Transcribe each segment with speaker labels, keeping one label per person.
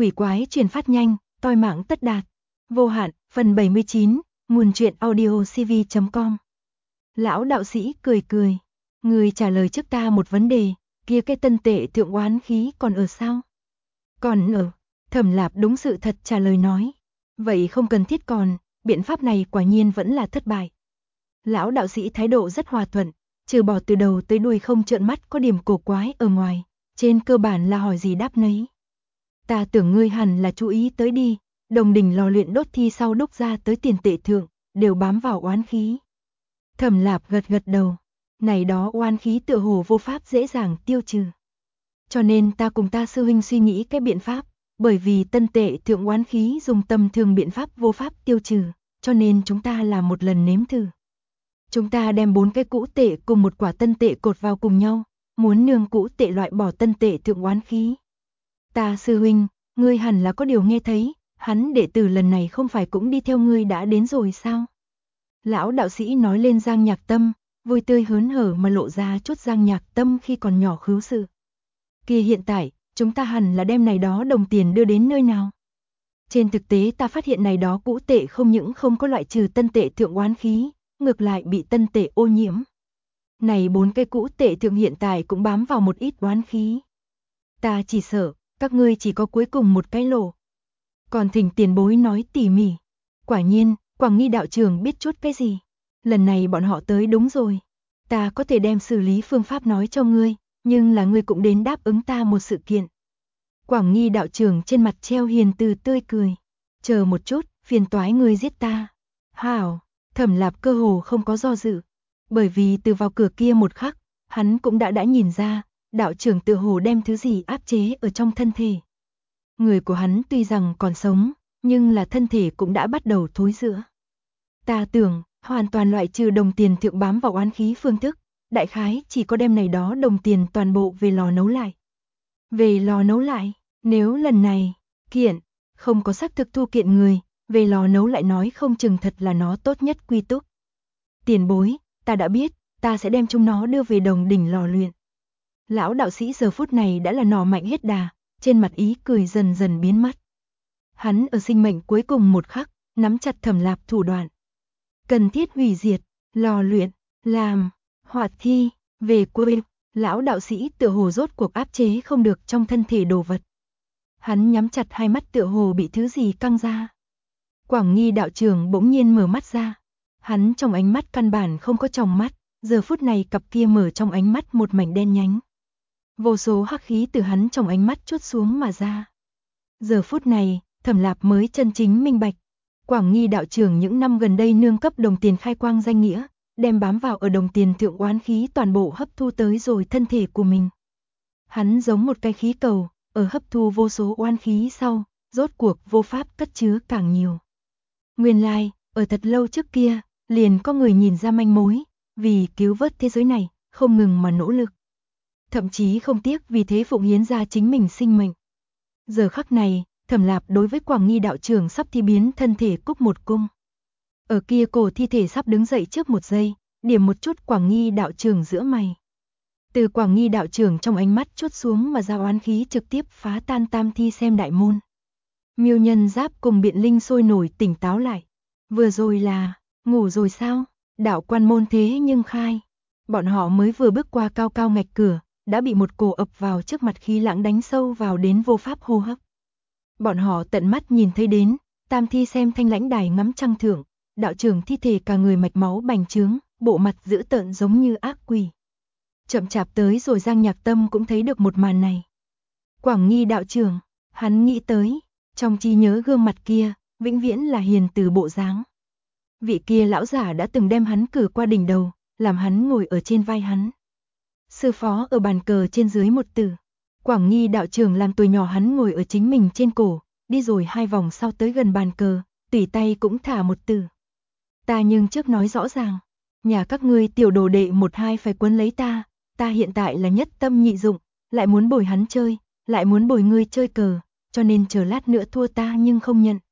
Speaker 1: quỷ quái truyền phát nhanh, toi mạng tất đạt. Vô hạn, phần 79, nguồn truyện audio cv.com. Lão đạo sĩ cười cười. Người trả lời trước ta một vấn đề, kia cái tân tệ thượng oán khí còn ở sao? Còn ở. Thẩm Lạp đúng sự thật trả lời nói. Vậy không cần thiết còn, biện pháp này quả nhiên vẫn là thất bại. Lão đạo sĩ thái độ rất hòa thuận, trừ bỏ từ đầu tới đuôi không trợn mắt có điểm cổ quái ở ngoài, trên cơ bản là hỏi gì đáp nấy. Ta tưởng ngươi hẳn là chú ý tới đi, đồng đỉnh lò luyện đốt thi sau đúc ra tới tiền tệ thượng, đều bám vào oán khí. Thẩm Lạp gật gật đầu, này đó oán khí tựa hồ vô pháp dễ dàng tiêu trừ. Cho nên ta cùng ta sư huynh suy nghĩ cái biện pháp, bởi vì tân tệ thượng oán khí dùng tầm thường biện pháp vô pháp tiêu trừ, cho nên chúng ta làm một lần nếm thử. Chúng ta đem 4 cái cũ tệ cùng một quả tân tệ cột vào cùng nhau, muốn nương cũ tệ loại bỏ tân tệ thượng oán khí. Ta sư huynh, ngươi hẳn là có điều nghe thấy, hắn đệ tử lần này không phải cũng đi theo ngươi đã đến rồi sao? Lão đạo sĩ nói lên Giang Nhạc Tâm, vui tươi hớn hở mà lộ ra chút Giang Nhạc Tâm khi còn nhỏ khứu sự. Kia hiện tại, chúng ta hẳn là đem này đó đồng tiền đưa đến nơi nào? Trên thực tế ta phát hiện này đó cũ tệ không những không có loại trừ tân tệ thượng oán khí, ngược lại bị tân tệ ô nhiễm. Này 4 cái cũ tệ thượng hiện tại cũng bám vào một ít oán khí. Ta chỉ sợ, các ngươi chỉ có cuối cùng một cái lỗ. Còn thỉnh tiền bối nói tỉ mỉ. Quả nhiên, Quảng Nghi đạo trưởng biết chút cái gì. Lần này bọn họ tới đúng rồi. Ta có thể đem xử lý phương pháp nói cho ngươi, nhưng là ngươi cũng đến đáp ứng ta một sự kiện. Quảng Nghi đạo trưởng trên mặt treo hiền từ tươi cười. Chờ một chút, phiền toái ngươi giết ta. Hảo, Thẩm Lạp cơ hồ không có do dự. Bởi vì từ vào cửa kia một khắc, hắn cũng đã nhìn ra, đạo trưởng tự hồ đem thứ gì áp chế ở trong thân thể. Người của hắn tuy rằng còn sống, nhưng là thân thể cũng đã bắt đầu thối rữa. Ta tưởng, hoàn toàn loại trừ đồng tiền thượng bám vào oán khí phương thức, đại khái chỉ có đem này đó đồng tiền toàn bộ về lò nấu lại. Về lò nấu lại, nếu lần này, kiện, không có xác thực thu kiện người, về lò nấu lại nói không chừng thật là nó tốt nhất quy túc. Tiền bối, ta đã biết, ta sẽ đem chúng nó đưa về đồng đỉnh lò luyện. Lão đạo sĩ giờ phút này đã là nỏ mạnh hết đà, trên mặt ý cười dần dần biến mất. Hắn ở sinh mệnh cuối cùng một khắc, nắm chặt Thẩm Lạp thủ đoạn. Cần thiết hủy diệt, lò luyện, làm, hoạt thi, về quê. Lão đạo sĩ tựa hồ rốt cuộc áp chế không được trong thân thể đồ vật. Hắn nhắm chặt hai mắt tựa hồ bị thứ gì căng ra. Quảng Nghi đạo trưởng bỗng nhiên mở mắt ra. Hắn trong ánh mắt căn bản không có tròng mắt, giờ phút này cặp kia mở trong ánh mắt một mảnh đen nhánh. Vô số hắc khí từ hắn trong ánh mắt trút xuống mà ra. Giờ phút này, Thẩm Lạp mới chân chính minh bạch. Quảng Nghi đạo trưởng những năm gần đây nương cấp đồng tiền khai quang danh nghĩa, đem bám vào ở đồng tiền thượng oán khí toàn bộ hấp thu tới rồi thân thể của mình. Hắn giống một cái khí cầu, ở hấp thu vô số oán khí sau, rốt cuộc vô pháp cất chứa càng nhiều. Nguyên lai, ở thật lâu trước kia, liền có người nhìn ra manh mối, vì cứu vớt thế giới này, không ngừng mà nỗ lực. Thậm chí không tiếc vì thế phụng hiến ra chính mình sinh mệnh. Giờ khắc này, Thẩm Lạp đối với Quảng Nghi đạo trưởng sắp thi biến thân thể cúc một cung. Ở kia cổ thi thể sắp đứng dậy trước một giây, điểm một chút Quảng Nghi đạo trưởng giữa mày. Từ Quảng Nghi đạo trưởng trong ánh mắt chốt xuống mà ra oán khí trực tiếp phá tan tam thi xem đại môn. Miêu Nhân Giáp cùng Biện Linh sôi nổi tỉnh táo lại. Vừa rồi là, ngủ rồi sao? Đạo quan môn thế nhưng khai. Bọn họ mới vừa bước qua cao cao ngạch cửa, đã bị một cổ ập vào trước mặt khí lãng đánh sâu vào đến vô pháp hô hấp. Bọn họ tận mắt nhìn thấy đến, tam thi xem thanh lãnh đài ngắm trăng thượng, đạo trưởng thi thể cả người mạch máu bành trướng, bộ mặt dữ tợn giống như ác quỷ. Chậm chạp tới rồi Giang Nhạc Tâm cũng thấy được một màn này. Quảng Nghi đạo trưởng, hắn nghĩ tới, trong trí nhớ gương mặt kia, vĩnh viễn là hiền từ bộ dáng. Vị kia lão giả đã từng đem hắn cử qua đỉnh đầu, làm hắn ngồi ở trên vai hắn. Sư phó ở bàn cờ trên dưới một tử. Quảng Nghi đạo trưởng làm tuổi nhỏ hắn ngồi ở chính mình trên cổ, đi rồi 2 vòng sau tới gần bàn cờ, tùy tay cũng thả một tử. Ta nhưng trước nói rõ ràng, nhà các ngươi tiểu đồ đệ 1-2 phải quấn lấy ta, ta hiện tại là nhất tâm nhị dụng, lại muốn bồi hắn chơi, lại muốn bồi ngươi chơi cờ, cho nên chờ lát nữa thua ta nhưng không nhận.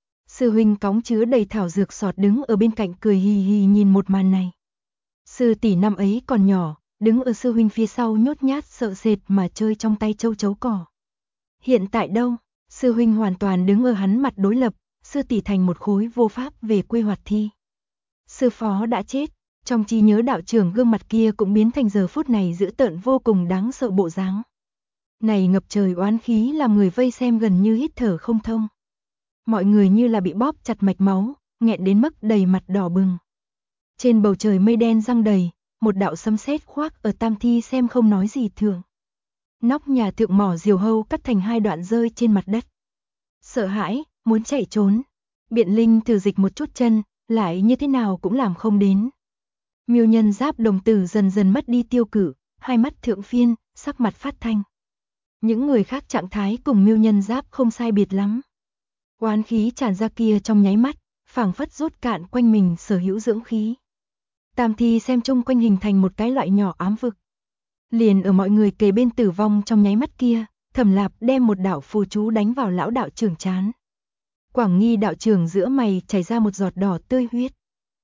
Speaker 1: Sư huynh cõng chứa đầy thảo dược sọt đứng ở bên cạnh cười hì hì nhìn một màn này. Sư tỷ năm ấy còn nhỏ, đứng ở sư huynh phía sau nhút nhát sợ sệt mà chơi trong tay châu chấu cỏ. Hiện tại đâu, Sư huynh hoàn toàn đứng ở hắn mặt đối lập, sư tỷ thành một khối vô pháp về quê Hoạt Thi. Sư phó đã chết, trong trí nhớ đạo trưởng gương mặt kia cũng biến thành giờ phút này dữ tợn vô cùng đáng sợ bộ dáng. Này ngập trời oán khí làm người vây xem gần như hít thở không thông. Mọi người như là bị bóp chặt mạch máu, nghẹn đến mức đầy mặt đỏ bừng. Trên bầu trời mây đen giăng đầy, một đạo sấm sét khoác ở Tam Thi xem không nói gì thường. Nóc nhà thượng mỏ diều hâu cắt thành hai đoạn rơi trên mặt đất. Sợ hãi, muốn chạy trốn. Biện Linh thử dịch một chút chân, lại như thế nào cũng làm không đến. Miêu Nhân Giáp đồng tử dần dần mất đi tiêu cự, hai mắt thượng phiên, sắc mặt phát thanh. Những người khác trạng thái cùng Miêu Nhân Giáp không sai biệt lắm. Oán khí tràn ra kia trong nháy mắt, phảng phất rút cạn quanh mình sở hữu dưỡng khí. Tam Thi xem chung quanh hình thành một cái loại nhỏ ám vực. Liền ở mọi người kề bên tử vong trong nháy mắt kia, Thẩm Lạp đem một đạo phù chú đánh vào lão đạo trưởng trán. Quảng Nghi đạo trưởng giữa mày chảy ra một giọt đỏ tươi huyết.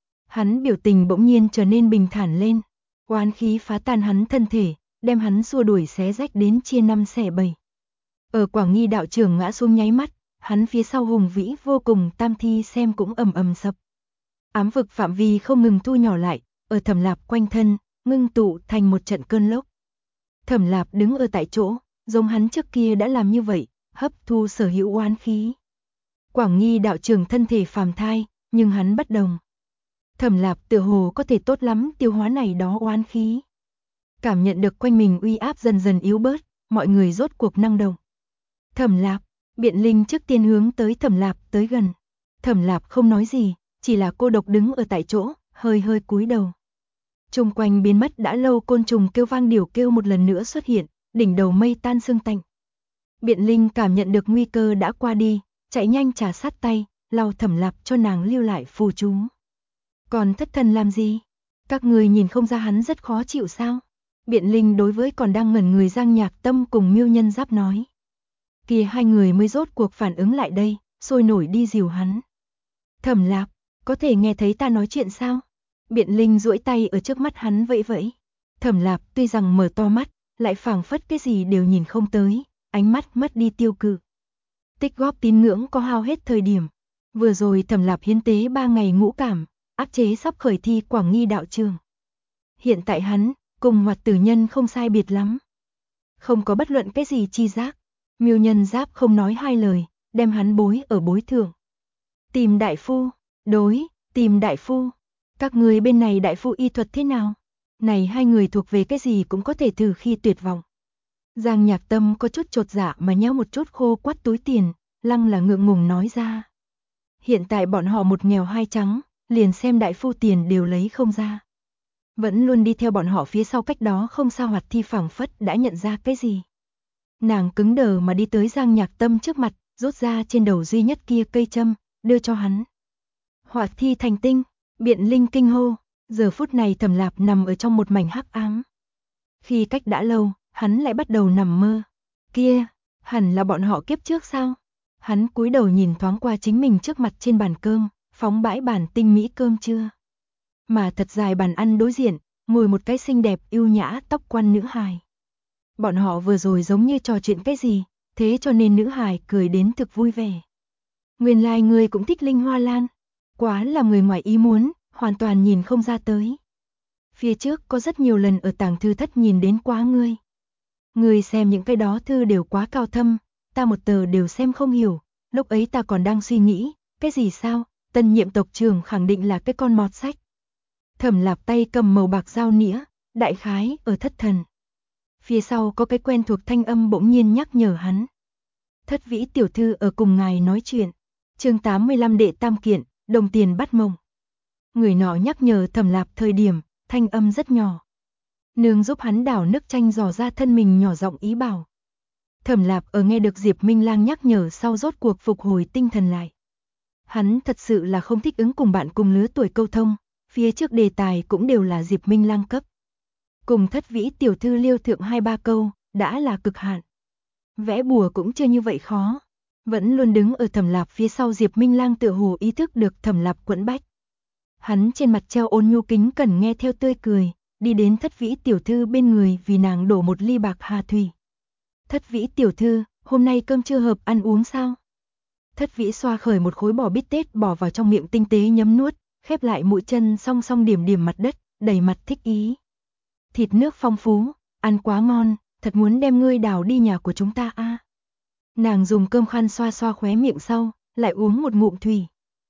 Speaker 1: Hắn biểu tình bỗng nhiên trở nên bình thản lên, oán khí phá tan hắn thân thể, đem hắn xua đuổi xé rách đến chia năm xẻ bảy. Ở Quảng Nghi đạo trưởng ngã xuống nháy mắt, hắn phía sau hùng vĩ vô cùng Tam Thi xem cũng ầm ầm sập. Ám vực phạm vi không ngừng thu nhỏ lại, ở Thẩm Lạp quanh thân, ngưng tụ thành một trận cơn lốc. Thẩm Lạp đứng ở tại chỗ, giống hắn trước kia đã làm như vậy, hấp thu sở hữu oán khí. Quảng Nghi đạo trưởng thân thể phàm thai, nhưng hắn bất đồng. Thẩm Lạp tựa hồ có thể tốt lắm tiêu hóa này đó oán khí. Cảm nhận được quanh mình uy áp dần dần yếu bớt, mọi người rốt cuộc năng động. Thẩm Lạp, Biện Linh trước tiên hướng tới Thẩm Lạp tới gần. Thẩm Lạp không nói gì, chỉ là cô độc đứng ở tại chỗ, hơi hơi cúi đầu. Trung quanh biến mất đã lâu côn trùng kêu vang điểu kêu một lần nữa xuất hiện, đỉnh đầu mây tan sương tạnh. Biện Linh cảm nhận được nguy cơ đã qua đi, chạy nhanh trà sát tay, lau Thẩm Lạp cho nàng lưu lại phù chú. Còn thất thần làm gì? Các người nhìn không ra hắn rất khó chịu sao? Biện Linh đối với còn đang ngẩn người Giang Nhạc Tâm cùng Miêu Nhân Giáp nói. Kia hai người mới rốt cuộc phản ứng lại đây, sôi nổi đi dìu hắn. Thẩm Lạp, có thể nghe thấy ta nói chuyện sao? Biện Linh duỗi tay ở trước mắt hắn vẫy vẫy. Thẩm Lạp tuy rằng mở to mắt, lại phảng phất cái gì đều nhìn không tới, ánh mắt mất đi tiêu cự. Tích góp tín ngưỡng có hao hết thời điểm. Vừa rồi Thẩm Lạp hiến tế 3 ngày ngũ cảm, áp chế sắp khởi thi Quảng Nghi đạo trường. Hiện tại hắn, cùng Hoạt Tử Nhân không sai biệt lắm. Không có bất luận cái gì chi giác. Miêu Nhân Giáp không nói hai lời, đem hắn bối ở bối thượng. Tìm đại phu, tìm đại phu. Các người bên này đại phu y thuật thế nào? Này hai người thuộc về cái gì cũng có thể thử khi tuyệt vọng. Giang Nhạc Tâm có chút chột dạ mà nhéo một chút khô quắt túi tiền, lăng là ngượng ngùng nói ra. Hiện tại bọn họ một nghèo hai trắng, liền xem đại phu tiền đều lấy không ra. Vẫn luôn đi theo bọn họ phía sau cách đó không sao Hoạt Thi phảng phất đã nhận ra cái gì. Nàng cứng đờ mà đi tới Giang Nhạc Tâm trước mặt, rút ra trên đầu duy nhất kia cây châm, đưa cho hắn. Hoạt Thi thành tinh, Biện Linh kinh hô, giờ phút này Thẩm Lạp nằm ở trong một mảnh hắc ám. Khi cách đã lâu, hắn lại bắt đầu nằm mơ. Kia, hẳn là bọn họ kiếp trước sao? Hắn cúi đầu nhìn thoáng qua chính mình trước mặt trên bàn cơm, phóng bãi bản tinh mỹ cơm trưa. Mà thật dài bàn ăn đối diện, ngồi một cái xinh đẹp yêu nhã tóc quăn nữ hài. Bọn họ vừa rồi giống như trò chuyện cái gì, thế cho nên nữ hài cười đến thực vui vẻ. Nguyên lai người cũng thích Linh Hoa Lan, quá là người ngoài ý muốn, hoàn toàn nhìn không ra tới. Phía trước có rất nhiều lần ở tàng thư thất nhìn đến quá ngươi. Ngươi xem những cái đó thư đều quá cao thâm, ta một tờ đều xem không hiểu, lúc ấy ta còn đang suy nghĩ, cái gì sao, tân nhiệm tộc trưởng khẳng định là cái con mọt sách. Thẩm Lạp tay cầm màu bạc dao nĩa, đại khái ở thất thần. Phía sau có cái quen thuộc thanh âm bỗng nhiên nhắc nhở hắn. Thất Vĩ tiểu thư ở cùng ngài nói chuyện. Chương 85 đệ tam kiện, đồng tiền bắt mông. Người nọ nhắc nhở Thẩm Lạp thời điểm, thanh âm rất nhỏ. Nương giúp hắn đảo nước chanh dò ra thân mình nhỏ giọng ý bảo. Thẩm Lạp ở nghe được Diệp Minh Lang nhắc nhở sau rốt cuộc phục hồi tinh thần lại. Hắn thật sự là không thích ứng cùng bạn cùng lứa tuổi câu thông, phía trước đề tài cũng đều là Diệp Minh Lang cấp. Cùng Thất Vĩ tiểu thư liêu thượng 2-3 câu, đã là cực hạn. Vẽ bùa cũng chưa như vậy khó. Vẫn luôn đứng ở Thẩm Lạp phía sau Diệp Minh Lang tựa hồ ý thức được Thẩm Lạp quẫn bách. Hắn trên mặt treo ôn nhu kính cẩn nghe theo tươi cười, đi đến Thất Vĩ tiểu thư bên người vì nàng đổ một ly bạc hà thủy. Thất Vĩ tiểu thư, hôm nay cơm chưa hợp ăn uống sao? Thất Vĩ xoa khởi một khối bò bít tết bỏ vào trong miệng tinh tế nhấm nuốt, khép lại mũi chân song song điểm điểm mặt đất, đầy mặt thích ý. Thịt nước phong phú, ăn quá ngon, thật muốn đem ngươi đào đi nhà của chúng ta a. Nàng dùng cơm khăn xoa xoa khóe miệng sau, lại uống một ngụm thủy.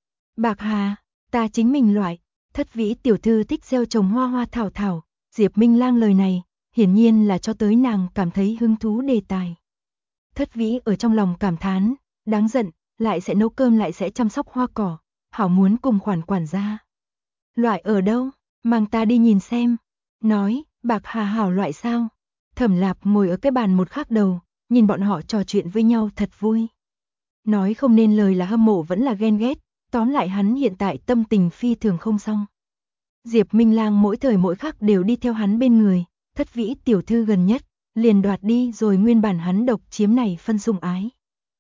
Speaker 1: Bạc Hà, ta chính mình loại, Thất Vĩ tiểu thư thích gieo trồng hoa hoa thảo thảo, Diệp Minh Lang lời này, hiển nhiên là cho tới nàng cảm thấy hứng thú đề tài. Thất Vĩ ở trong lòng cảm thán, đáng giận, lại sẽ nấu cơm lại sẽ chăm sóc hoa cỏ, hảo muốn cùng quản gia. Loại ở đâu, mang ta đi nhìn xem. Nói, Bạc Hà hảo loại sao? Thẩm Lạp ngồi ở cái bàn một khác đầu, nhìn bọn họ trò chuyện với nhau thật vui. Nói không nên lời là hâm mộ vẫn là ghen ghét, tóm lại hắn hiện tại tâm tình phi thường không xong. Diệp Minh Lang mỗi thời mỗi khắc đều đi theo hắn bên người, Thất Vĩ tiểu thư gần nhất, liền đoạt đi rồi nguyên bản hắn độc chiếm này phân sủng ái.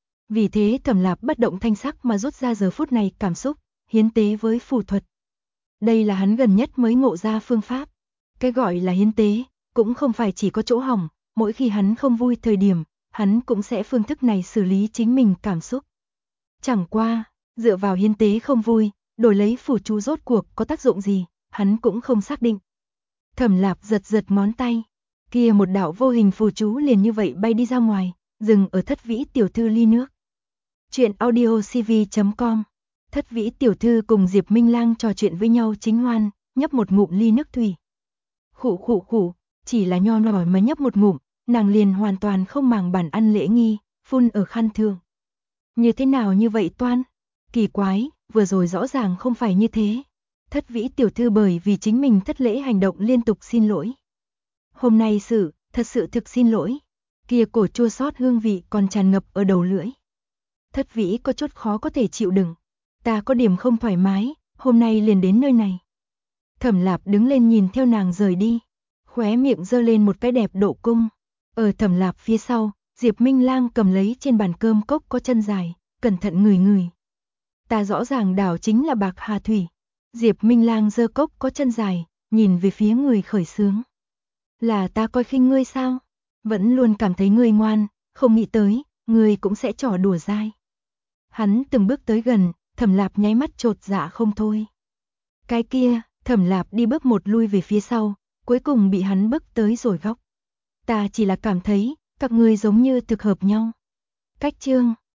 Speaker 1: Vì thế Thẩm Lạp bất động thanh sắc mà rút ra giờ phút này cảm xúc, hiến tế với phù thuật. Đây là hắn gần nhất mới ngộ ra phương pháp. Cái gọi là hiến tế, cũng không phải chỉ có chỗ hỏng, mỗi khi hắn không vui thời điểm, hắn cũng sẽ phương thức này xử lý chính mình cảm xúc. Chẳng qua, dựa vào hiến tế không vui, đổi lấy phù chú rốt cuộc có tác dụng gì, hắn cũng không xác định. Thẩm Lạp giật giật ngón tay, kia một đạo vô hình phù chú liền như vậy bay đi ra ngoài, dừng ở Thất Vĩ tiểu thư ly nước. Chuyện audiocv.com. Thất Vĩ tiểu thư cùng Diệp Minh Lang trò chuyện với nhau chính hoan, nhấp một ngụm ly nước thủy. Khụ khụ khụ, chỉ là nho nhỏ mà nhấp một ngụm, nàng liền hoàn toàn không màng bản ăn lễ nghi, phun ở khăn thường. Như thế nào như vậy toan? Kỳ quái, vừa rồi rõ ràng không phải như thế. Thất Vĩ tiểu thư bởi vì chính mình thất lễ hành động liên tục xin lỗi. Hôm nay thật sự thực xin lỗi. Kia cổ chua xót hương vị còn tràn ngập ở đầu lưỡi. Thất Vĩ có chút khó có thể chịu đựng. Ta có điểm không thoải mái, hôm nay liền đến nơi này. Thẩm Lạp đứng lên nhìn theo nàng rời đi, khóe miệng giơ lên một cái đẹp độ cung. Ở Thẩm Lạp phía sau, Diệp Minh Lang cầm lấy trên bàn cơm cốc có chân dài, cẩn thận ngửi ngửi. Ta rõ ràng đảo chính là Bạc Hà thủy. Diệp Minh Lang giơ cốc có chân dài, nhìn về phía người khởi xướng. Là ta coi khinh ngươi sao? Vẫn luôn cảm thấy ngươi ngoan, không nghĩ tới, ngươi cũng sẽ trò đùa dai. Hắn từng bước tới gần, Thẩm Lạp nháy mắt chột dạ không thôi. Cái kia, Thẩm Lạp đi bước một lui về phía sau, cuối cùng bị hắn bức tới rồi góc. Ta chỉ là cảm thấy, các ngươi giống như thực hợp nhau. Cách chương